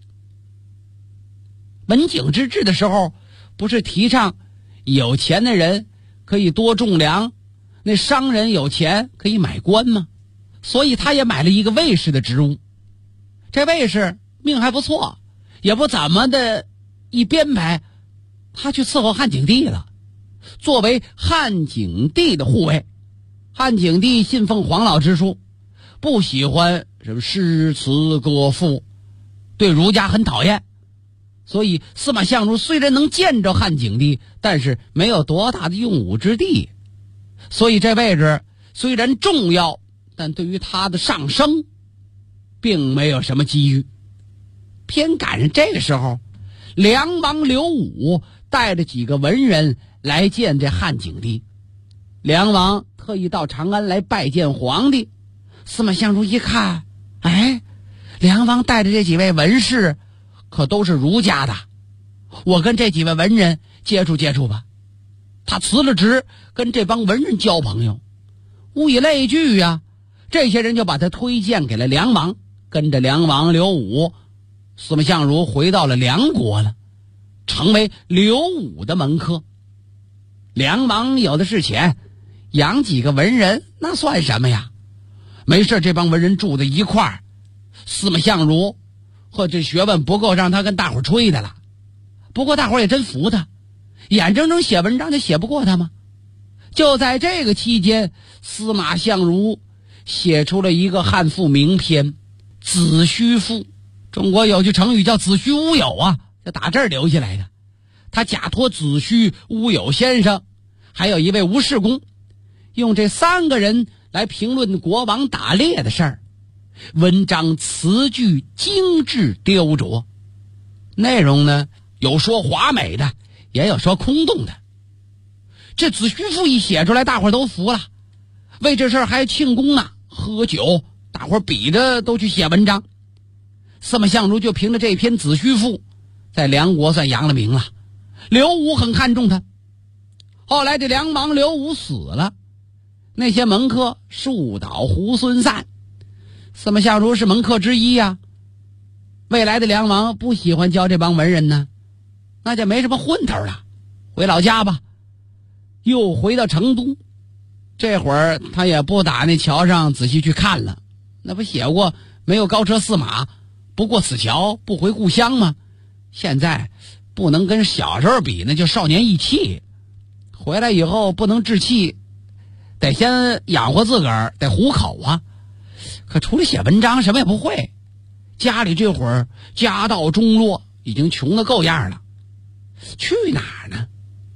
Speaker 6: 文景之治的时候，不是提倡有钱的人可以多种粮，那商人有钱可以买官吗？所以他也买了一个卫士的职务。这卫士命还不错，也不怎么的一编排，他去伺候汉景帝了，作为汉景帝的护卫。汉景帝信奉黄老之术，不喜欢什么诗词歌赋，对儒家很讨厌。所以司马相如虽然能见着汉景帝，但是没有多大的用武之地。所以这位置虽然重要，但对于他的上升并没有什么机遇。偏赶上这个时候，梁王刘武带着几个文人来见这汉景帝。梁王特意到长安来拜见皇帝。司马相如一看，哎，梁王带着这几位文士可都是儒家的，我跟这几位文人接触接触吧。他辞了职，跟这帮文人交朋友，物以类聚呀。 这些人就把他推荐给了梁王，跟着梁王刘武，司马相如回到了梁国了，成为刘武的门客。梁王有的是钱，养几个文人那算什么呀？没事，这帮文人住在一块儿，司马相如和这学问不够让他跟大伙吹的了。不过大伙也真服他，眼睁睁写文章就写不过他吗？就在这个期间，司马相如写出了一个汉赋名篇《子虚赋》。中国有句成语叫子虚乌有啊，就打这儿留下来的。他假托子虚乌有先生还有一位吴世公，用这3个人来评论国王打猎的事儿。文章词句精致雕琢，内容呢有说华美的，也有说空洞的。这子虚赋一写出来，大伙都服了，为这事儿还庆功呢，喝酒，大伙比着都去写文章。司马相如就凭着这篇子虚赋在梁国算扬了名了，刘武很看重他。后来这梁王刘武死了，那些门客树倒猢狲散，司马相如是门客之一啊。未来的梁王不喜欢教这帮文人呢，那就没什么混头了，回老家吧。又回到成都，这会儿他也不打那桥上仔细去看了，那不写过没有高车驷马，不过此桥不回故乡吗？现在不能跟小时候比，那就少年意气。回来以后不能置气，得先养活自个儿，得糊口啊。可除了写文章什么也不会，家里这会儿家道中落，已经穷得够样了。去哪儿呢？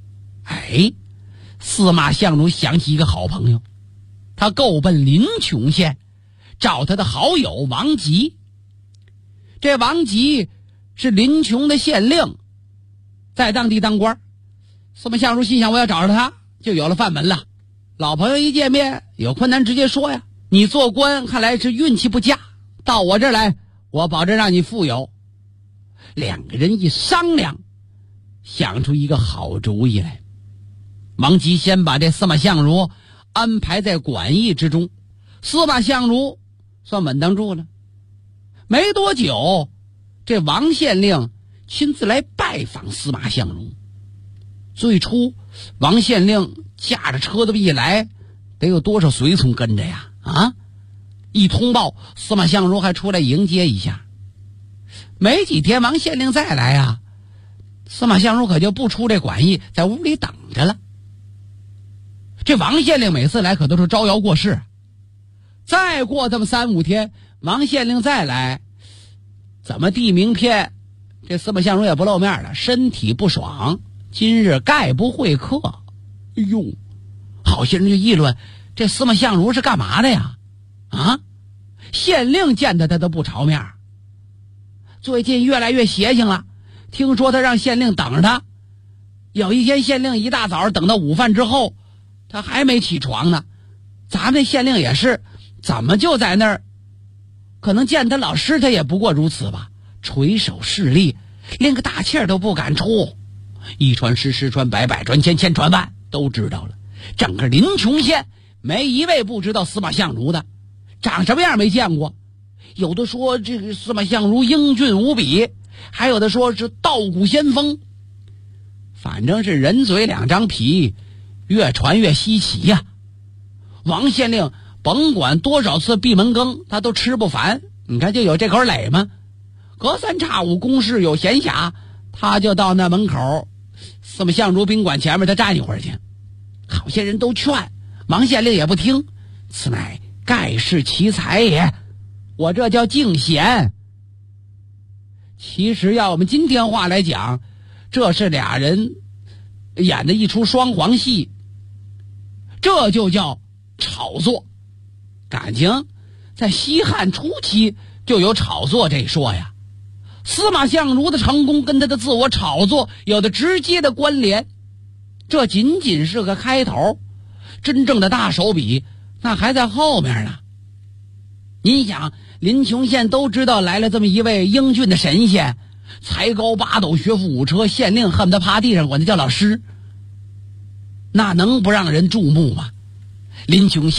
Speaker 6: 司马相如想起一个好朋友，他够奔临邛县，找他的好友王吉。这王吉是临邛的县令，在当地当官。司马相如心想，我要找着他就有了范本了。老朋友一见面，有困难直接说呀，你做官看来是运气不佳，到我这儿来，我保证让你富有。2个人一商量，想出一个好主意来。王吉先把这司马相如安排在馆驿之中，司马相如算稳当住了。没多久，这王县令亲自来拜访司马相如。最初王县令驾着车子一来，得有多少随从跟着呀？一通报，司马相如还出来迎接一下。没几天王县令再来啊，司马相如可就不出这馆驿，在屋里等着了。这王县令每次来可都是招摇过市，再过这么3、5天，王县令再来，怎么递名片，这司马相如也不露面了，身体不爽，今日概不会客。哎呦，好些人就议论，这司马相如是干嘛的呀？县令见他都不朝面。最近越来越邪性了，听说他让县令等着他。有一天县令一大早等到午饭之后，他还没起床呢。咱们这县令也是，怎么就在那儿？可能见他老师，他也不过如此吧。垂手侍立，连个大气儿都不敢出。一传十，十传百，百传千，千传万，都知道了。整个临邛县没一位不知道司马相如的，长什么样没见过。有的说这个司马相如英俊无比，还有的说是道骨仙风。反正是人嘴2张皮，越传越稀奇呀。王县令甭管多少次闭门羹，他都吃不烦。你看就有这口垒吗？隔3差5公事有闲暇，他就到那门口司马相如宾馆前面他站一会儿去。好些人都劝，王县令也不听，此乃盖世奇才也，我这叫敬贤。其实要我们今天话来讲，这是俩人演的一出双簧戏，这就叫炒作。感情在西汉初期就有炒作这一说呀。司马相如的成功跟他的自我炒作有着直接的关联，这仅仅是个开头，真正的大手笔那还在后面呢。您想，临邛县都知道来了这么一位英俊的神仙，才高8斗，学富5车，县令恨不得趴地上管他叫老师，那能不让人注目吗？临邛县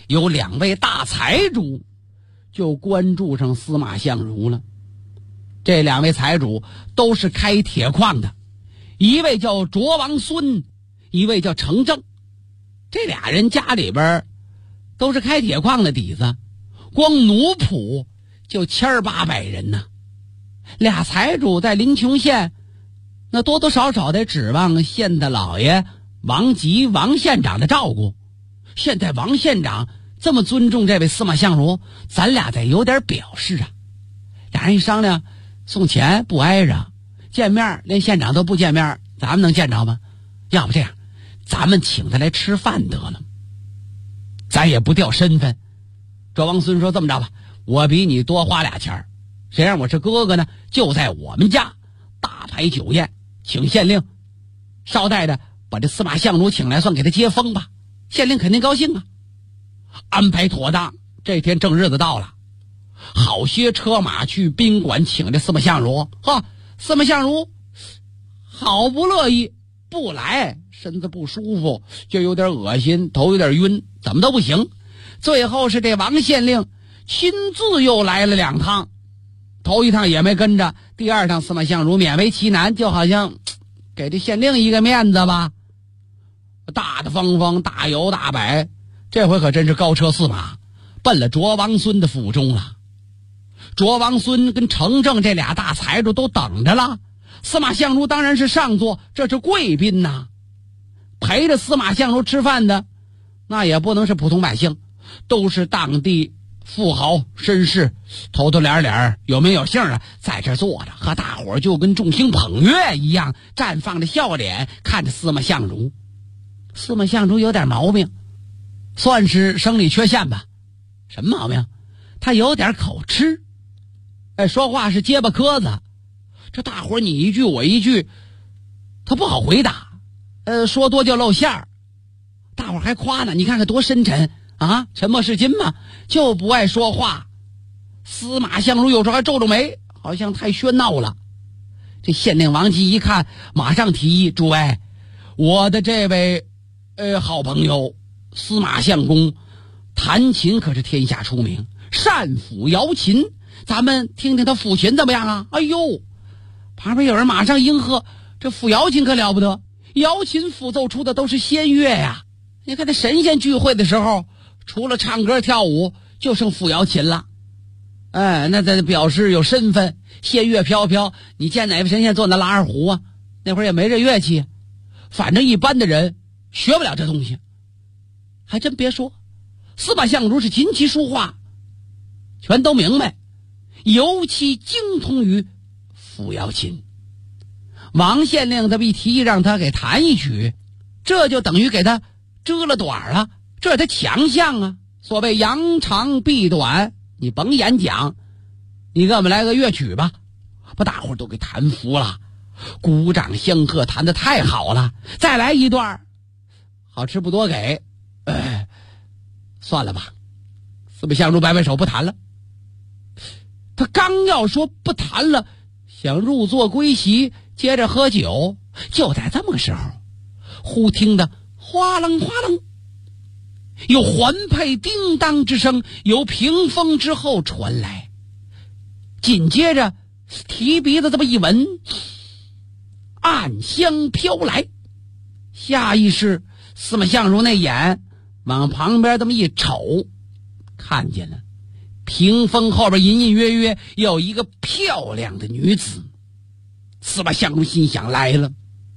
Speaker 6: 有2位大财主就关注上司马相如了。这2位财主都是开铁矿的，一位叫卓王孙，一位叫程正。这俩人家里边都是开铁矿的底子，光奴仆就1800人呢。俩财主在临邛县，那多多少少得指望县的老爷王吉王县长的照顾。现在王县长这么尊重这位司马相如，咱俩得有点表示啊。俩人一商量，送钱不挨着，见面连县长都不见面，咱们能见着吗？要不这样，咱们请他来吃饭得了，咱也不掉身份。卓王孙说，这么着吧，我比你多花俩钱，谁让我是哥哥呢？就在我们家大排酒宴，请县令捎带着把这司马相如请来，算给他接风吧。县令肯定高兴啊。安排妥当，这天正日子到了，好些车马去宾馆请这司马相如。司马相如好不乐意，不来，身子不舒服，就有点恶心，头有点晕，怎么都不行。最后是这王县令亲自又来了2趟，头一趟也没跟着，第2趟司马相如勉为其难，就好像给这县令一个面子吧，大大方方，大摇大摆，这回可真是高车4马，奔了卓王孙的府中了。卓王孙跟程正这俩大财主都等着了，司马相如当然是上座，这是贵宾呐。陪着司马相如吃饭的那也不能是普通百姓，都是当地富豪绅士，头头脸脸有名有姓的，在这坐着，和大伙儿就跟众星捧月一样，绽放着笑脸看着司马相如。司马相如有点毛病，算是生理缺陷吧。什么毛病？他有点口吃，说话是结巴磕子，这大伙儿你一句我一句，他不好回答，说多就露馅儿。大伙儿还夸呢，你看看多深沉啊，沉默是金嘛，就不爱说话。司马相如有时候还皱皱眉，好像太喧闹了。这县令王吉一看，马上提议，诸位，我的这位好朋友司马相公弹琴可是天下出名，善抚瑶琴，咱们听听他抚琴怎么样啊？哎呦，旁边有人马上应和，这抚瑶琴可了不得，瑶琴抚奏出的都是仙乐呀。你看这神仙聚会的时候，除了唱歌跳舞，就剩抚瑶琴了。那在表示有身份，仙乐飘飘。你见哪位神仙坐那拉二胡啊？那会儿也没这乐器，反正一般的人学不了这东西。还真别说，司马相如是琴棋书画全都明白，尤其精通于抚瑶琴。王县令他一提议让他给弹一曲，这就等于给他遮了短了，这是他强项啊。所谓扬长避短，你甭演讲，你给我们来个乐曲吧，把大伙都给弹服了，鼓掌相贺，弹得太好了，再来一段，好吃不多给，算了吧。司马相如摆摆手不弹了。他刚要说不弹了，想入座归席接着喝酒，就在这么个时候，忽听得哗楞哗楞，有环佩叮当之声由屏风之后传来，紧接着提鼻子这么一闻，暗香飘来，下意识司马相如那眼往旁边这么一瞅，看见了屏风后边隐隐约约有一个漂亮的女子。司马相如心想，来了，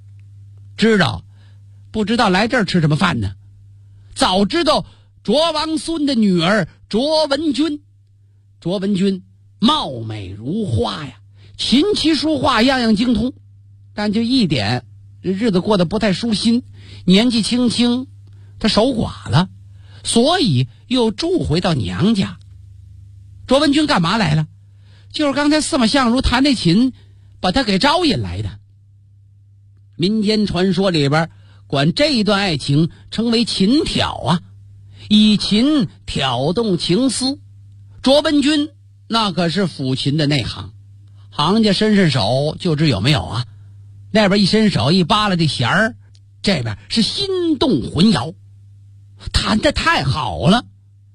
Speaker 6: 不知道来这儿吃什么饭呢？早知道卓王孙的女儿卓文君，卓文君貌美如花呀，琴棋书画样样精通，但就一点，这日子过得不太舒心，年纪轻轻她守寡了，所以又住回到娘家。卓文君干嘛来了？就是刚才司马相如弹那琴把她给招引来的。民间传说里边管这一段爱情称为琴挑啊，以琴挑动情思。卓文君那可是抚琴的内行，行家伸手就知有没有啊。那边一伸手一扒拉这弦儿，这边是心动魂摇，弹得太好了。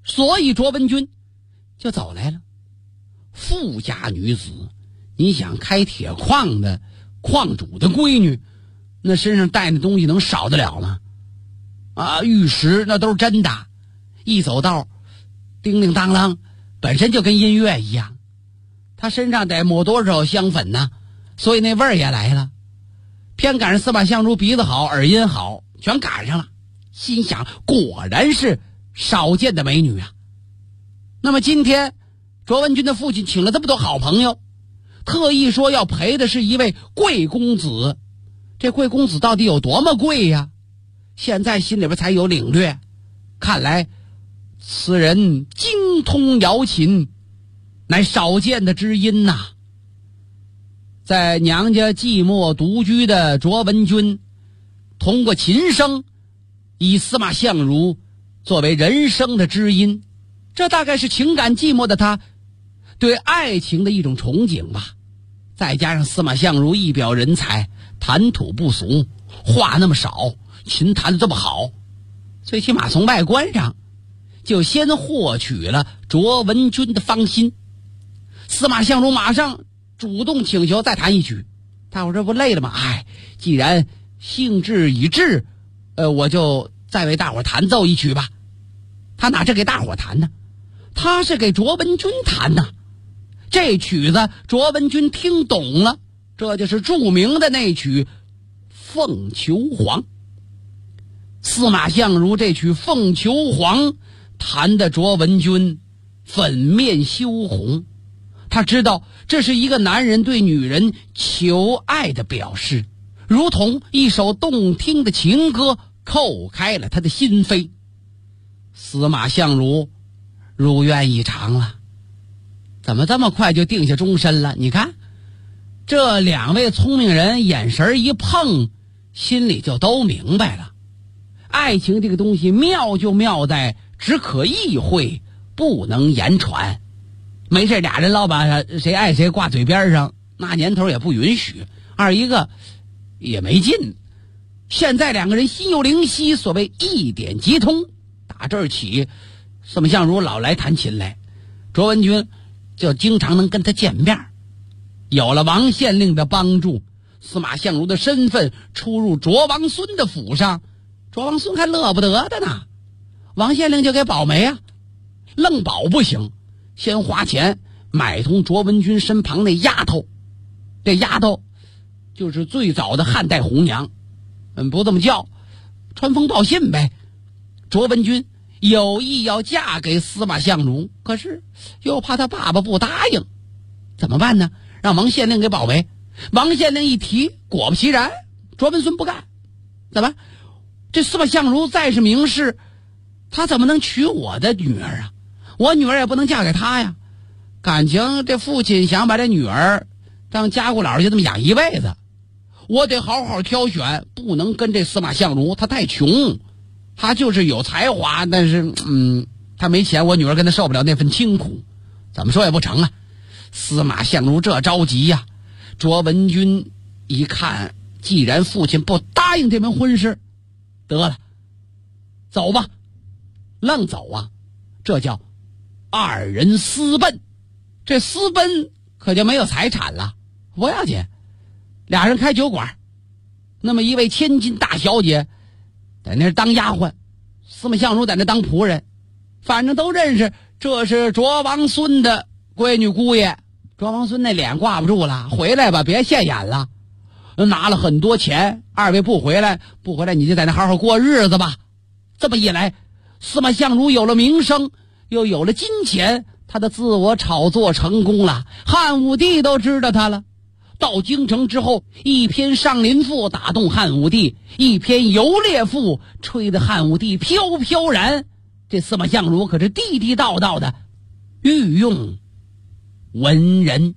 Speaker 6: 所以卓文君就走来了。富家女子，你想开铁矿的矿主的闺女，那身上带的东西能少得了吗？玉石那都是真的，一走道叮铃当啷，本身就跟音乐一样。她身上得抹多少香粉呢？所以那味儿也来了。偏赶上司马相如鼻子好耳音好，全赶上了。心想果然是少见的美女啊。那么今天卓文君的父亲请了这么多好朋友，特意说要陪的是一位贵公子。这贵公子到底有多么贵呀？现在心里边才有领略。看来此人精通瑶琴，乃少见的知音呐。在娘家寂寞独居的卓文君，通过琴声以司马相如作为人生的知音，这大概是情感寂寞的他对爱情的一种憧憬吧。再加上司马相如一表人才，谈吐不俗，话那么少，琴弹得这么好，最起码从外观上就先获取了卓文君的芳心。司马相如马上主动请求再弹一曲。大伙这不累了吗？既然兴致已至，我就再为大伙弹奏一曲吧。他哪是给大伙弹呢？他是给卓文君弹呢。这曲子卓文君听懂了，这就是著名的那曲《凤求凰》。司马相如这曲《凤求凰》弹的卓文君粉面羞红，他知道这是一个男人对女人求爱的表示，如同一首动听的情歌扣开了他的心扉。司马相如如愿以偿了，怎么这么快就定下终身了？你看这两位聪明人眼神一碰，心里就都明白了。爱情这个东西妙就妙在只可意会，不能言传。没事俩人老把谁爱谁挂嘴边上，那年头也不允许，二一个也没劲。现在两个人心有灵犀，所谓一点即通。打这儿起，司马相如老来弹琴来，卓文君就经常能跟他见面。有了王县令的帮助，司马相如的身份出入卓王孙的府上，卓王孙还乐不得的呢。王县令就给保媒啊，愣保不行，先花钱买通卓文君身旁那丫头。这丫头就是最早的汉代红娘，不这么叫，传风报信呗。卓文君有意要嫁给司马相如，可是又怕他爸爸不答应，怎么办呢？让王县令给保媒。王县令一提，果不其然，卓文孙不干。怎么？这司马相如再是名士，他怎么能娶我的女儿啊？我女儿也不能嫁给他呀。感情这父亲想把这女儿当家姑姥就这么养一辈子，我得好好挑选，不能跟这司马相如，他太穷。他就是有才华，但是他没钱，我女儿跟他受不了那份清苦，怎么说也不成啊。司马相如这着急呀。卓文君一看，既然父亲不答应这门婚事，得了，走吧。愣走啊，这叫二人私奔。这私奔可就没有财产了，不要紧，俩人开酒馆，那么一位千金大小姐在那当丫鬟，司马相如在那当仆人，反正都认识这是卓王孙的闺女姑爷。卓王孙那脸挂不住了，回来吧，别现眼了。拿了很多钱，二位不回来你就在那好好过日子吧。这么一来，司马相如有了名声，又有了金钱，他的自我炒作成功了，汉武帝都知道他了。到京城之后，一篇上林赋打动汉武帝，一篇游猎赋吹得汉武帝飘飘然。这司马相如可是地地道道的御用文人。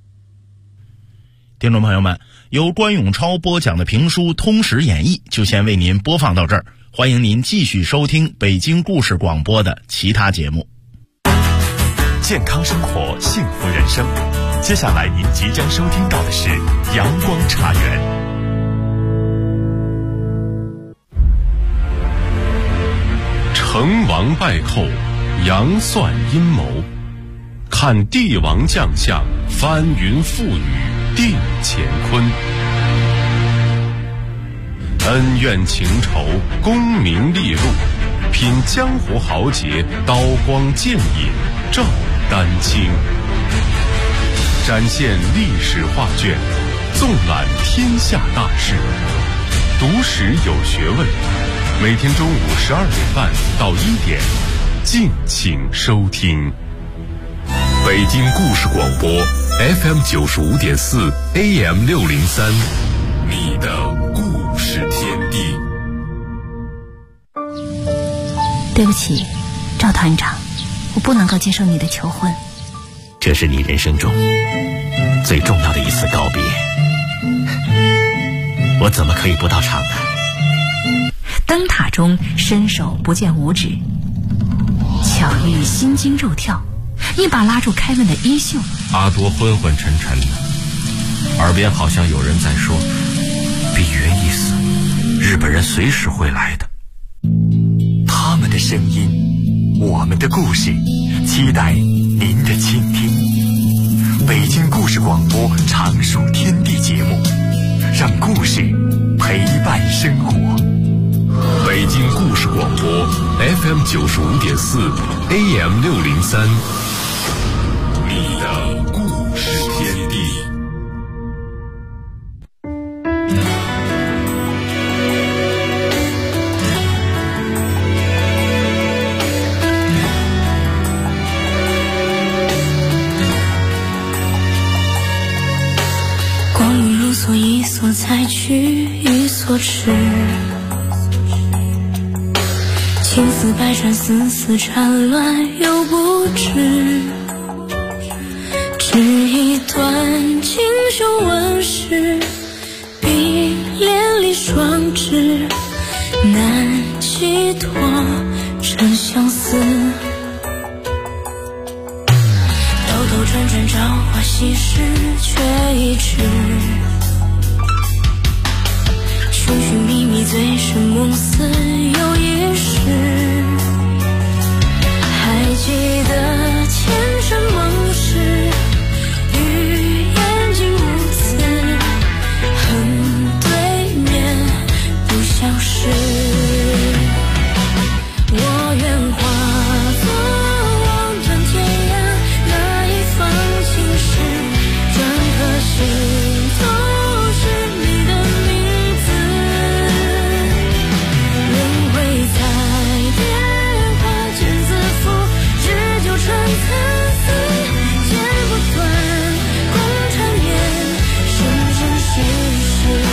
Speaker 5: 听众朋友们，由关永超播讲的评书《通史演义》就先为您播放到这儿，欢迎您继续收听北京故事广播的其他节目。
Speaker 9: 健康生活，幸福人生。接下来您即将收听到的是阳光茶园。
Speaker 8: 成王败寇，
Speaker 15: 阳算阴谋，看帝王将相，翻云覆雨定乾坤。恩怨情仇，功名利禄，品江湖豪杰，刀光剑影照丹青。展现历史画卷，纵览天下大事，读史有学问。每天中午12点半到1点，敬请收听。北京故事广播 FM 95.4 AM 603，你的故事天地。
Speaker 12: 对不起，赵团长，我不能够接受你的求婚。
Speaker 16: 这是你人生中最重要的一次告别，我怎么可以不到场呢？
Speaker 12: 灯塔中伸手不见五指，巧遇心惊肉跳，一把拉住凯文的衣袖。
Speaker 3: 阿多昏昏沉沉的，耳边好像有人在说：比约一死，日本人随时会来的。
Speaker 9: 他们的声音，我们的故事，期待您的倾听。北京故事广播常数天地节目，让故事陪伴生活。
Speaker 8: 北京故事广播 FM 95.4 AM 603，你的故事天地。
Speaker 13: 光阴如梭，一所采取，一所迟。情丝百转，丝丝缠乱又不知，只一段锦绣纹饰，碧连理双枝，难寄托真相思。兜兜转转，朝花夕拾，却一直寻寻觅觅，醉生梦死又一世。还记得前尘梦事，与眼睛无词，恨对面不相识。我愿化作望断天涯那一方情事，篆刻心头是你的名字。轮回在变化间自负，只纠缠参差，剪不断共缠绵，生生世世。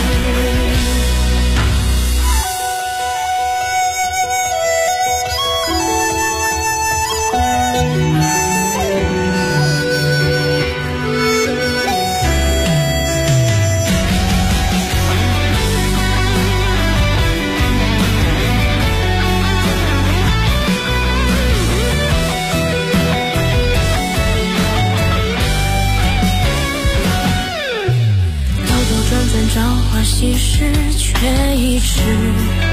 Speaker 13: 兜兜转转，朝花夕拾，却一直